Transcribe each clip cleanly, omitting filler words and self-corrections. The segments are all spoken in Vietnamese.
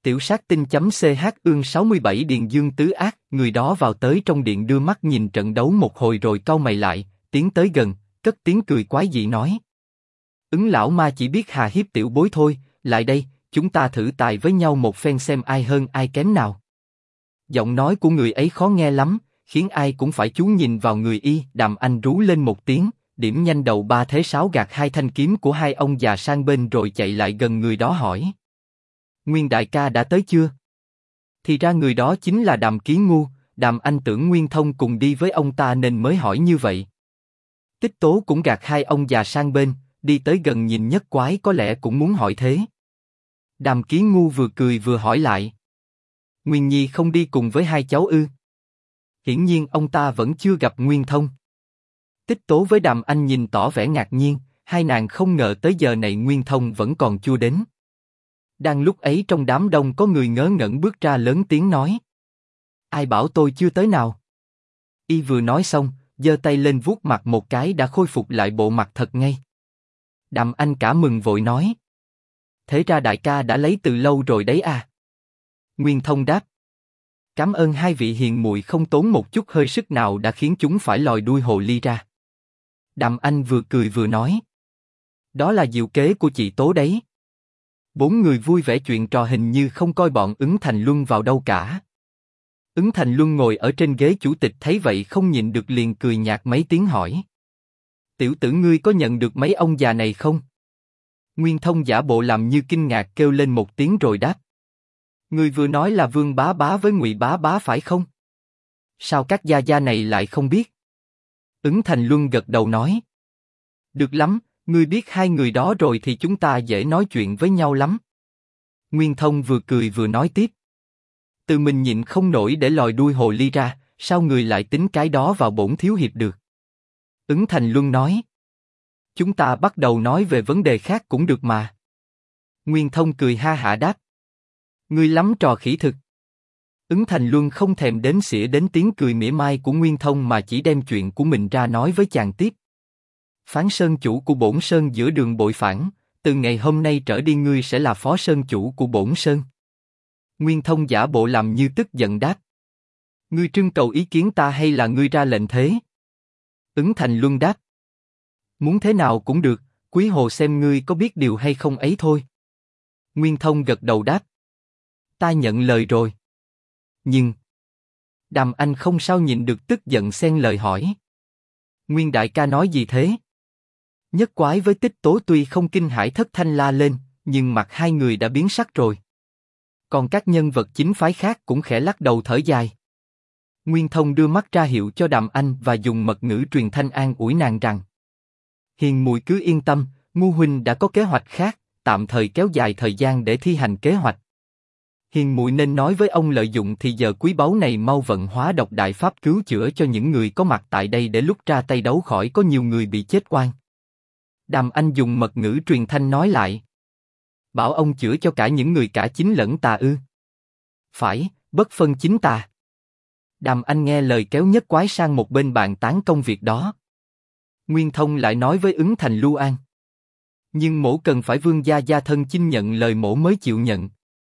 Tiểu sát tinh.ch ương 67 Điền Dương tứ ác, người đó vào tới trong điện đưa mắt nhìn trận đấu một hồi rồi cau mày lại, tiến tới gần, cất tiếng cười quái dị nói. Ứng lão ma chỉ biết hà hiếp tiểu bối thôi, lại đây, chúng ta thử tài với nhau một phen xem ai hơn ai kém nào. Giọng nói của người ấy khó nghe lắm, khiến ai cũng phải chú nhìn vào người y. Đàm Anh rú lên một tiếng, điểm nhanh đầu ba thế sáo gạt hai thanh kiếm của hai ông già sang bên rồi chạy lại gần người đó hỏi. Nguyên đại ca đã tới chưa? Thì ra người đó chính là Đàm Ký Ngu. Đàm Anh tưởng Nguyên Thông cùng đi với ông ta nên mới hỏi như vậy. Tích Tố cũng gạt hai ông già sang bên, đi tới gần nhìn Nhất Quái có lẽ cũng muốn hỏi thế. Đàm Ký Ngu vừa cười vừa hỏi lại. Nguyên Nhi không đi cùng với hai cháu ư? Hiển nhiên ông ta vẫn chưa gặp Nguyên Thông. Tích Tố với Đàm Anh nhìn tỏ vẻ ngạc nhiên, hai nàng không ngờ tới giờ này Nguyên Thông vẫn còn chưa đến. Đang lúc ấy trong đám đông có người ngớ ngẩn bước ra lớn tiếng nói. Ai bảo tôi chưa tới nào? Y vừa nói xong, giơ tay lên vuốt mặt một cái đã khôi phục lại bộ mặt thật ngay. Đàm Anh cả mừng vội nói. Thế ra đại ca đã lấy từ lâu rồi đấy à? Nguyên Thông đáp. Cảm ơn hai vị hiền muội không tốn một chút hơi sức nào đã khiến chúng phải lòi đuôi hồ ly ra. Đàm Anh vừa cười vừa nói. Đó là diệu kế của chị Tố đấy. Bốn người vui vẻ chuyện trò hình như không coi bọn Ứng Thành Luân vào đâu cả. Ứng Thành Luân ngồi ở trên ghế chủ tịch thấy vậy không nhịn được liền cười nhạt mấy tiếng hỏi. Tiểu tử ngươi có nhận được mấy ông già này không? Nguyên Thông giả bộ làm như kinh ngạc kêu lên một tiếng rồi đáp. Ngươi vừa nói là Vương Bá Bá với Ngụy Bá Bá phải không? Sao các gia gia này lại không biết? Ứng Thành Luân gật đầu nói. Được lắm, ngươi biết hai người đó rồi thì chúng ta dễ nói chuyện với nhau lắm. Nguyên Thông vừa cười vừa nói tiếp. Tự mình nhịn không nổi để lòi đuôi hồ ly ra, sao người lại tính cái đó vào bổn thiếu hiệp được? Ứng Thành Luân nói. Chúng ta bắt đầu nói về vấn đề khác cũng được mà. Nguyên Thông cười ha hả đáp. Ngươi lắm trò khỉ thực. Ứng Thành Luân không thèm đếm xỉa đến tiếng cười mỉa mai của Nguyên Thông mà chỉ đem chuyện của mình ra nói với chàng tiếp. Phán sơn chủ của bổn sơn giữa đường bội phản, từ ngày hôm nay trở đi ngươi sẽ là phó sơn chủ của bổn sơn. Nguyên Thông giả bộ làm như tức giận đáp. Ngươi trưng cầu ý kiến ta hay là ngươi ra lệnh thế? Ứng Thành Luân đáp. Muốn thế nào cũng được, quý hồ xem ngươi có biết điều hay không ấy thôi. Nguyên Thông gật đầu đáp. Ta nhận lời rồi. Nhưng Đàm Anh không sao nhịn được tức giận xen lời hỏi. Nguyên đại ca nói gì thế? Nhất Quái với Tích Tố tuy không kinh hãi thất thanh la lên, nhưng mặt hai người đã biến sắc rồi. Còn các nhân vật chính phái khác cũng khẽ lắc đầu thở dài. Nguyên Thông đưa mắt ra hiệu cho Đàm Anh và dùng mật ngữ truyền thanh an ủi nàng rằng. Hiền muội cứ yên tâm, Ngu huynh đã có kế hoạch khác, tạm thời kéo dài thời gian để thi hành kế hoạch. Hiền muội nên nói với ông lợi dụng thì giờ quý báu này mau vận hóa độc đại pháp cứu chữa cho những người có mặt tại đây để lúc ra tay đấu khỏi có nhiều người bị chết oan. Đàm Anh dùng mật ngữ truyền thanh nói lại. Bảo ông chữa cho cả những người cả chính lẫn tà ư? Phải, bất phân chính tà. Đàm Anh nghe lời kéo Nhất Quái sang một bên bàn tán công việc đó. Nguyên Thông lại nói với Ứng Thành Lưu An. Nhưng mổ cần phải vương gia gia thân chinh nhận lời mổ mới chịu nhận.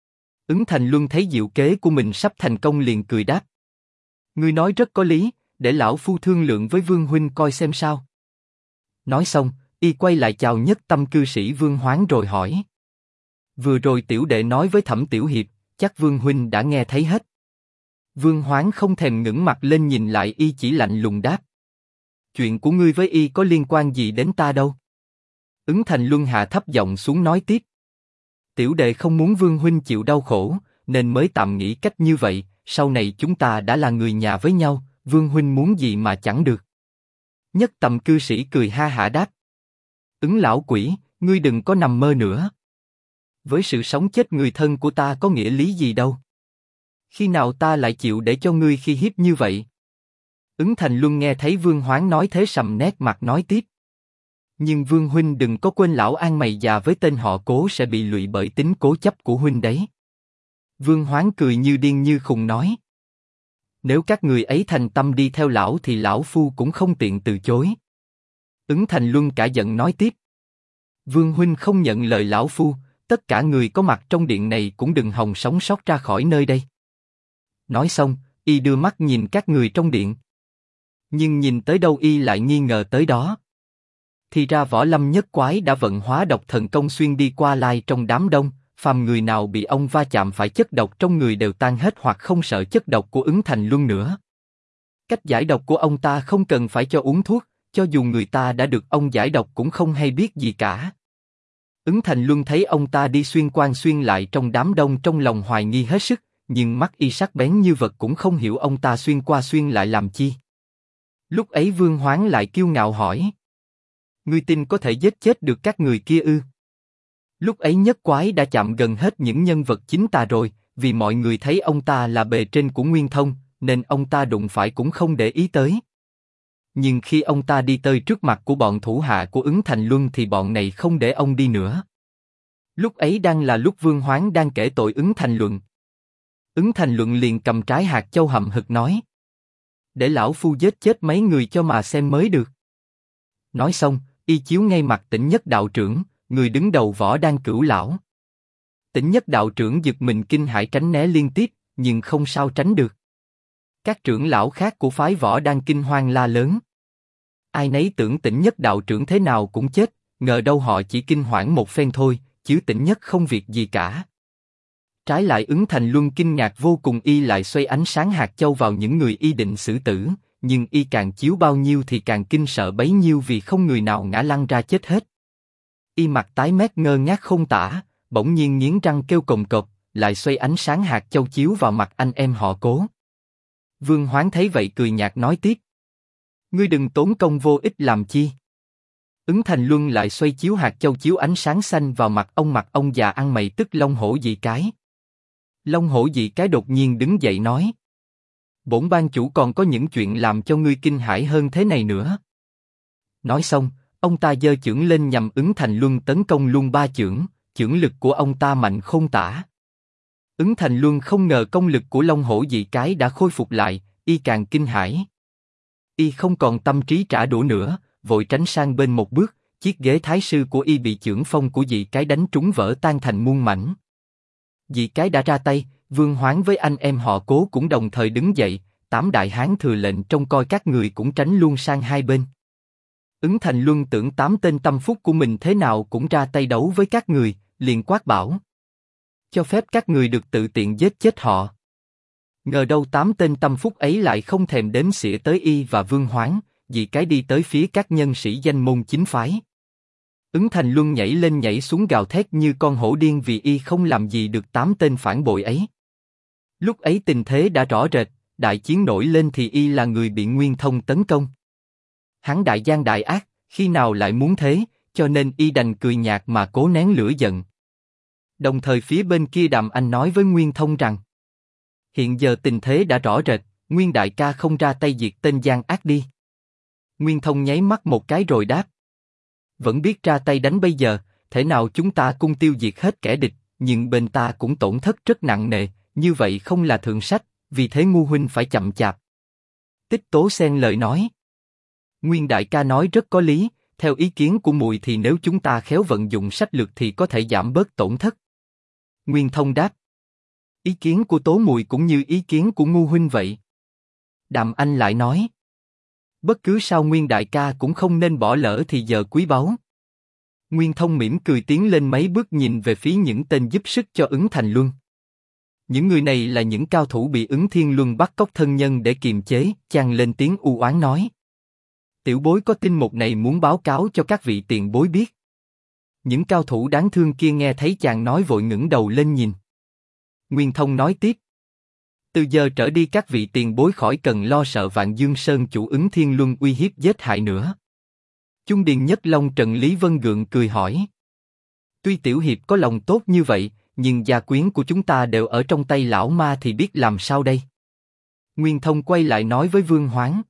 Ứng Thành Luân thấy diệu kế của mình sắp thành công liền cười đáp. Ngươi nói rất có lý, để lão phu thương lượng với Vương huynh coi xem sao. Nói xong, y quay lại chào Nhất Tâm cư sĩ Vương Hoáng rồi hỏi. Vừa rồi tiểu đệ nói với Thẩm tiểu hiệp, chắc Vương huynh đã nghe thấy hết. Vương Hoáng không thèm ngẩng mặt lên nhìn lại y chỉ lạnh lùng đáp. Chuyện của ngươi với y có liên quan gì đến ta đâu. Ứng Thành Luân hạ thấp giọng xuống nói tiếp. Tiểu đệ không muốn Vương huynh chịu đau khổ, nên mới tạm nghĩ cách như vậy, sau này chúng ta đã là người nhà với nhau, Vương huynh muốn gì mà chẳng được. Nhất Tầm cư sĩ cười ha hả đáp. Ứng lão quỷ, ngươi đừng có nằm mơ nữa. Với sự sống chết người thân của ta có nghĩa lý gì đâu. Khi nào ta lại chịu để cho ngươi khi hiếp như vậy? Ứng Thành Luân nghe thấy Vương Hoáng nói thế sầm nét mặt nói tiếp. Nhưng Vương huynh đừng có quên lão An mày già với tên họ Cố sẽ bị lụy bởi tính cố chấp của huynh đấy. Vương Hoáng cười như điên như khùng nói. Nếu các người ấy thành tâm đi theo lão thì lão phu cũng không tiện từ chối. Ứng Thành Luân cả giận nói tiếp. Vương huynh không nhận lời lão phu, tất cả người có mặt trong điện này cũng đừng hòng sống sót ra khỏi nơi đây. Nói xong, y đưa mắt nhìn các người trong điện. Nhưng nhìn tới đâu y lại nghi ngờ tới đó. Thì ra Võ Lâm Nhất Quái đã vận hóa độc thần công xuyên đi qua lại trong đám đông, phàm người nào bị ông va chạm phải chất độc trong người đều tan hết hoặc không sợ chất độc của Ứng Thành Luân nữa. Cách giải độc của ông ta không cần phải cho uống thuốc, cho dù người ta đã được ông giải độc cũng không hay biết gì cả. Ứng Thành Luân thấy ông ta đi xuyên qua xuyên lại trong đám đông trong lòng hoài nghi hết sức, nhưng mắt y sắc bén như vật cũng không hiểu ông ta xuyên qua xuyên lại làm chi. Lúc ấy Vương Hoán lại kiêu ngạo hỏi: ngươi tin có thể giết chết được các người kia ư? Lúc ấy Nhất Quái đã chạm gần hết những nhân vật chính tà rồi, vì mọi người thấy ông ta là bề trên của Nguyên Thông, nên ông ta đụng phải cũng không để ý tới. Nhưng khi ông ta đi tới trước mặt của bọn thủ hạ của Ứng Thành Luân thì bọn này không để ông đi nữa. Lúc ấy đang là lúc Vương Hoán đang kể tội Ứng Thành Luận. Ứng Thành Luận liền cầm trái hạt châu hậm hực nói: để lão phu giết chết mấy người cho mà xem mới được. Nói xong, y chiếu ngay mặt Tỉnh Nhất đạo trưởng, người đứng đầu Võ Đan Cửu lão. Tỉnh Nhất đạo trưởng giật mình kinh hãi tránh né liên tiếp, nhưng không sao tránh được. Các trưởng lão khác của phái Võ Đan kinh hoang la lớn. Ai nấy tưởng Tỉnh Nhất đạo trưởng thế nào cũng chết, ngờ đâu họ chỉ kinh hoảng một phen thôi, chứ Tỉnh Nhất không việc gì cả. Trái lại Ứng Thành Luân kinh ngạc vô cùng, y lại xoay ánh sáng hạt châu vào những người y định xử tử, nhưng y càng chiếu bao nhiêu thì càng kinh sợ bấy nhiêu vì không người nào ngã lăn ra chết hết. Y mặt tái mét ngơ ngác không tả, bỗng nhiên nghiến răng kêu cồm cộp, lại xoay ánh sáng hạt châu chiếu vào mặt anh em họ Cố. Vương Hoán thấy vậy cười nhạt nói tiếp: ngươi đừng tốn công vô ích làm chi. Ứng Thành Luân lại xoay chiếu hạt châu chiếu ánh sáng xanh vào mặt ông già ăn mày tức Long Hổ Dị Cái. Long Hổ Dị Cái đột nhiên đứng dậy nói: bổn ban chủ còn có những chuyện làm cho ngươi kinh hãi hơn thế này nữa. Nói xong, ông ta giơ chưởng lên nhằm Ứng Thành Luân tấn công luôn ba chưởng, chưởng lực của ông ta mạnh không tả. Ứng Thành Luân không ngờ công lực của Long Hổ Dị Cái đã khôi phục lại, y càng kinh hãi. Y không còn tâm trí trả đũa nữa, vội tránh sang bên một bước, chiếc ghế thái sư của y bị chưởng phong của Dị Cái đánh trúng vỡ tan thành muôn mảnh. Dị Cái đã ra tay, Vương Hoán với anh em họ Cố cũng đồng thời đứng dậy, 8 đại hán thừa lệnh trông coi các người cũng tránh luôn sang hai bên. Ứng Thành Luân tưởng 8 tên tâm phúc của mình thế nào cũng ra tay đấu với các người, liền quát bảo: cho phép các người được tự tiện giết chết họ. Ngờ đâu 8 tên tâm phúc ấy lại không thèm đếm xỉa tới y và Vương Hoán, Dị Cái đi tới phía các nhân sĩ danh môn chính phái. Ứng Thành Luân nhảy lên nhảy xuống gào thét như con hổ điên vì y không làm gì được 8 tên phản bội ấy. Lúc ấy tình thế đã rõ rệt, đại chiến nổi lên thì y là người bị Nguyên Thông tấn công. Hắn đại gian đại ác, khi nào lại muốn thế, cho nên y đành cười nhạt mà cố nén lửa giận. Đồng thời phía bên kia Đàm Anh nói với Nguyên Thông rằng: hiện giờ tình thế đã rõ rệt, Nguyên đại ca không ra tay diệt tên gian ác đi. Nguyên Thông nháy mắt một cái rồi đáp: vẫn biết ra tay đánh bây giờ, thể nào chúng ta cùng tiêu diệt hết kẻ địch, nhưng bên ta cũng tổn thất rất nặng nề, như vậy không là thượng sách, vì thế ngu huynh phải chậm chạp. Tích Tố xen lời nói: Nguyên đại ca nói rất có lý, theo ý kiến của muội thì nếu chúng ta khéo vận dụng sách lược thì có thể giảm bớt tổn thất. Nguyên Thông đáp: ý kiến của Tố muội cũng như ý kiến của ngu huynh vậy. Đàm Anh lại nói: bất cứ sao Nguyên đại ca cũng không nên bỏ lỡ thì giờ quý báu. Nguyên Thông mỉm cười tiến lên mấy bước nhìn về phía những tên giúp sức cho Ứng Thành Luân. Những người này là những cao thủ bị Ứng Thiên Luân bắt cóc thân nhân để kiềm chế, chàng lên tiếng u oán nói: tiểu bối có tin một này muốn báo cáo cho các vị tiền bối biết. Những cao thủ đáng thương kia nghe thấy chàng nói vội ngẩng đầu lên nhìn. Nguyên Thông nói tiếp: từ giờ trở đi các vị tiền bối khỏi cần lo sợ Vạn Dương Sơn chủ Ứng Thiên Luân uy hiếp giết hại nữa. Trung Điền Nhất Long Trần Lý Vân gượng cười hỏi: tuy tiểu hiệp có lòng tốt như vậy, nhưng gia quyến của chúng ta đều ở trong tay lão ma thì biết làm sao đây? Nguyên Thông quay lại nói với Vương Hoán: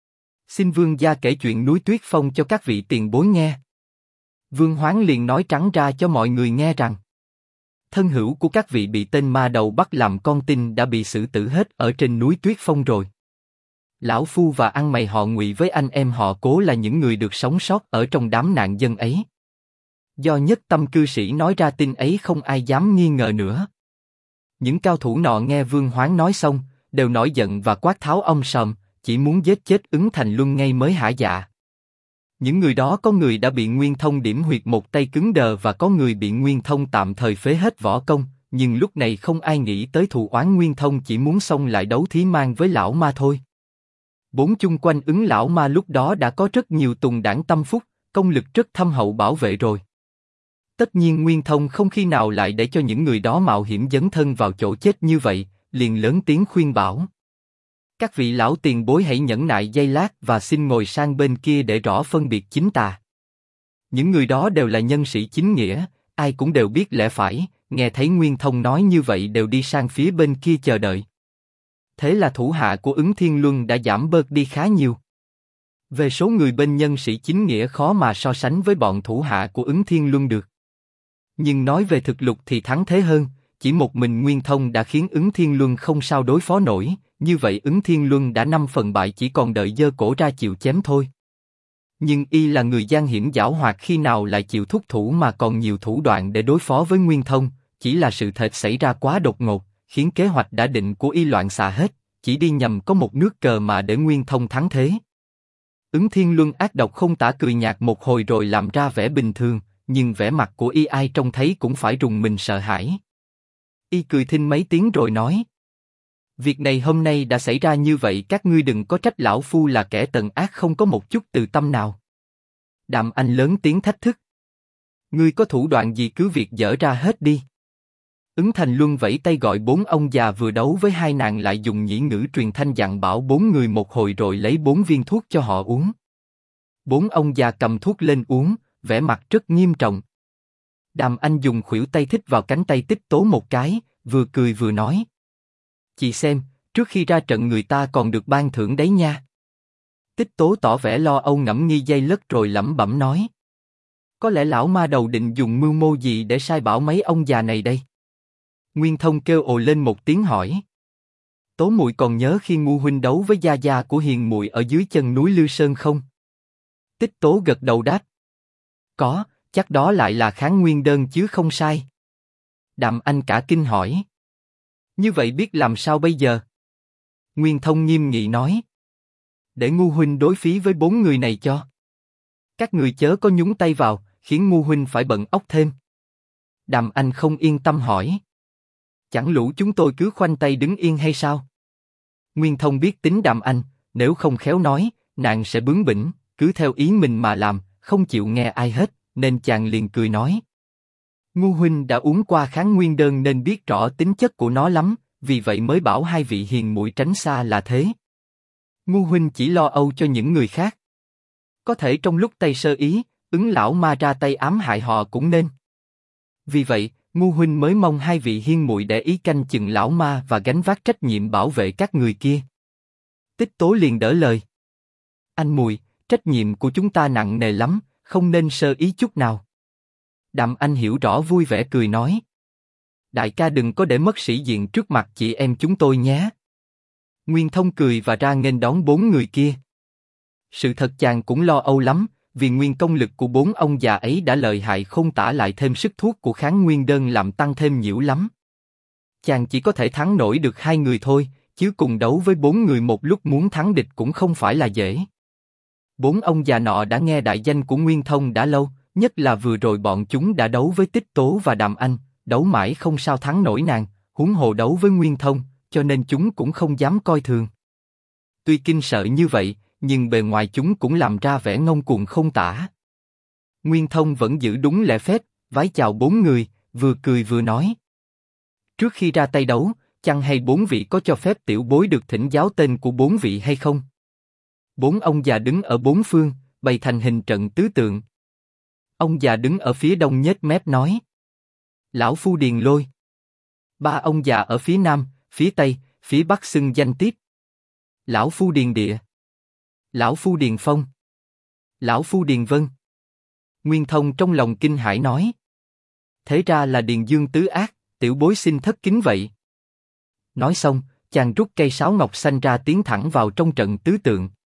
xin vương gia kể chuyện núi Tuyết Phong cho các vị tiền bối nghe. Vương Hoán liền nói trắng ra cho mọi người nghe rằng: thân hữu của các vị bị tên ma đầu bắt làm con tin đã bị xử tử hết ở trên núi Tuyết Phong rồi. Lão phu và ăn mày họ Ngụy với anh em họ Cố là những người được sống sót ở trong đám nạn dân ấy. Do nhất tâm cư sĩ nói ra tin ấy không ai dám nghi ngờ nữa. Những cao thủ nọ nghe Vương Hoán nói xong, đều nổi giận và quát tháo ông sòm, chỉ muốn giết chết Ứng Thành Luân ngay mới hả dạ. Những người đó có người đã bị Nguyên Thông điểm huyệt một tay cứng đờ và có người bị Nguyên Thông tạm thời phế hết võ công, nhưng lúc này không ai nghĩ tới thù oán Nguyên Thông chỉ muốn xông lại đấu thí mang với lão ma thôi. Bốn chung quanh Ứng lão ma lúc đó đã có rất nhiều tùng đảng tâm phúc, công lực rất thâm hậu bảo vệ rồi. Tất nhiên Nguyên Thông không khi nào lại để cho những người đó mạo hiểm dấn thân vào chỗ chết như vậy, liền lớn tiếng khuyên bảo. Các vị lão tiền bối hãy nhẫn nại giây lát và xin ngồi sang bên kia để rõ phân biệt chính tà. Những người đó đều là nhân sĩ chính nghĩa, ai cũng đều biết lẽ phải, nghe thấy Nguyên Thông nói như vậy đều đi sang phía bên kia chờ đợi. Thế là thủ hạ của Ứng Thiên Luân đã giảm bớt đi khá nhiều. Về số người bên nhân sĩ chính nghĩa khó mà so sánh với bọn thủ hạ của Ứng Thiên Luân được. Nhưng nói về thực lực thì thắng thế hơn, chỉ một mình Nguyên Thông đã khiến Ứng Thiên Luân không sao đối phó nổi, như vậy Ứng Thiên Luân đã 5 phần bại chỉ còn đợi giơ cổ ra chịu chém thôi. Nhưng y là người gian hiểm giảo hoạt khi nào lại chịu thúc thủ mà còn nhiều thủ đoạn để đối phó với Nguyên Thông, chỉ là sự thật xảy ra quá đột ngột, khiến kế hoạch đã định của y loạn xạ hết, chỉ đi nhầm có một nước cờ mà để Nguyên Thông thắng thế. Ứng Thiên Luân ác độc không tả cười nhạt một hồi rồi làm ra vẻ bình thường, nhưng vẻ mặt của y ai trông thấy cũng phải rùng mình sợ hãi. Y cười thinh mấy tiếng rồi nói: Việc này hôm nay đã xảy ra như vậy, các ngươi đừng có trách lão phu là kẻ tần ác không có một chút từ tâm nào. Đàm Anh lớn tiếng thách thức: Ngươi có thủ đoạn gì cứ việc dở ra hết đi. Ứng Thành Luân vẫy tay gọi 4 ông già vừa đấu với hai nàng lại dùng nhĩ ngữ truyền thanh dặn bảo 4 người một hồi rồi lấy 4 viên thuốc cho họ uống. 4 ông già cầm thuốc lên uống, vẻ mặt rất nghiêm trọng. Đàm Anh dùng khuỷu tay thích vào cánh tay Tích Tố một cái, vừa cười vừa nói: Chị xem, trước khi ra trận người ta còn được ban thưởng đấy nha. Tích Tố tỏ vẻ lo âu ngẫm nghi giây lất rồi lẩm bẩm nói: Có lẽ lão ma đầu định dùng mưu mô gì để sai bảo mấy ông già này đây? Nguyên Thông kêu ồ lên một tiếng hỏi: Tố muội còn nhớ khi Ngu huynh đấu với gia gia của Hiền muội ở dưới chân núi Lư Sơn không? Tích Tố gật đầu đáp: Có, chắc đó lại là kháng nguyên đơn chứ không sai. Đàm Anh cả kinh hỏi: Như vậy biết làm sao bây giờ? Nguyên Thông nghiêm nghị nói: Để Ngu huynh đối phí với 4 người này cho. Các người chớ có nhúng tay vào, khiến Ngu huynh phải bận óc thêm. Đàm Anh không yên tâm hỏi: Chẳng lũ chúng tôi cứ khoanh tay đứng yên hay sao? Nguyên Thông biết tính Đàm Anh, nếu không khéo nói, nàng sẽ bướng bỉnh, cứ theo ý mình mà làm, không chịu nghe ai hết, nên chàng liền cười nói: Ngu huynh đã uống qua kháng nguyên đơn nên biết rõ tính chất của nó lắm, vì vậy mới bảo hai vị hiền muội tránh xa là thế. Ngu huynh chỉ lo âu cho những người khác. Có thể trong lúc tay sơ ý, Ứng lão ma ra tay ám hại họ cũng nên. Vì vậy, Ngu huynh mới mong hai vị hiền muội để ý canh chừng lão ma và gánh vác trách nhiệm bảo vệ các người kia. Tích Tố liền đỡ lời: Anh Mùi, trách nhiệm của chúng ta nặng nề lắm, không nên sơ ý chút nào. Đàm Anh hiểu rõ vui vẻ cười nói: Đại ca đừng có để mất sĩ diện trước mặt chị em chúng tôi nhé. Nguyên Thông cười và ra nghênh đón 4 người kia. Sự thật chàng cũng lo âu lắm, vì nguyên công lực của 4 ông già ấy đã lợi hại không tả, lại thêm sức thuốc của kháng nguyên đơn làm tăng thêm nhiễu lắm. Chàng chỉ có thể thắng nổi được 2 người thôi, chứ cùng đấu với 4 người một lúc muốn thắng địch cũng không phải là dễ. 4 ông già nọ đã nghe đại danh của Nguyên Thông đã lâu, nhất là vừa rồi bọn chúng đã đấu với Tích Tố và Đàm Anh, đấu mãi không sao thắng nổi nàng, huống hồ đấu với Nguyên Thông, cho nên chúng cũng không dám coi thường. Tuy kinh sợ như vậy, nhưng bề ngoài chúng cũng làm ra vẻ ngông cuồng không tả. Nguyên Thông vẫn giữ đúng lễ phép, vái chào 4 người, vừa cười vừa nói: Trước khi ra tay đấu, chăng hay 4 vị có cho phép tiểu bối được thỉnh giáo tên của 4 vị hay không? 4 ông già đứng ở 4 phương, bày thành hình trận tứ tượng. Ông già đứng ở phía đông nhếch mép nói: Lão phu Điền Lôi. 3 ông già ở phía nam, phía tây, phía bắc xưng danh tiếp: Lão phu Điền Địa, Lão phu Điền Phong, Lão phu Điền Vân. Nguyên Thông trong lòng kinh hãi nói: Thế ra là Điền Dương tứ ác, tiểu bối xin thất kính vậy. Nói xong, chàng rút cây sáo ngọc xanh ra tiến thẳng vào trong trận tứ tượng.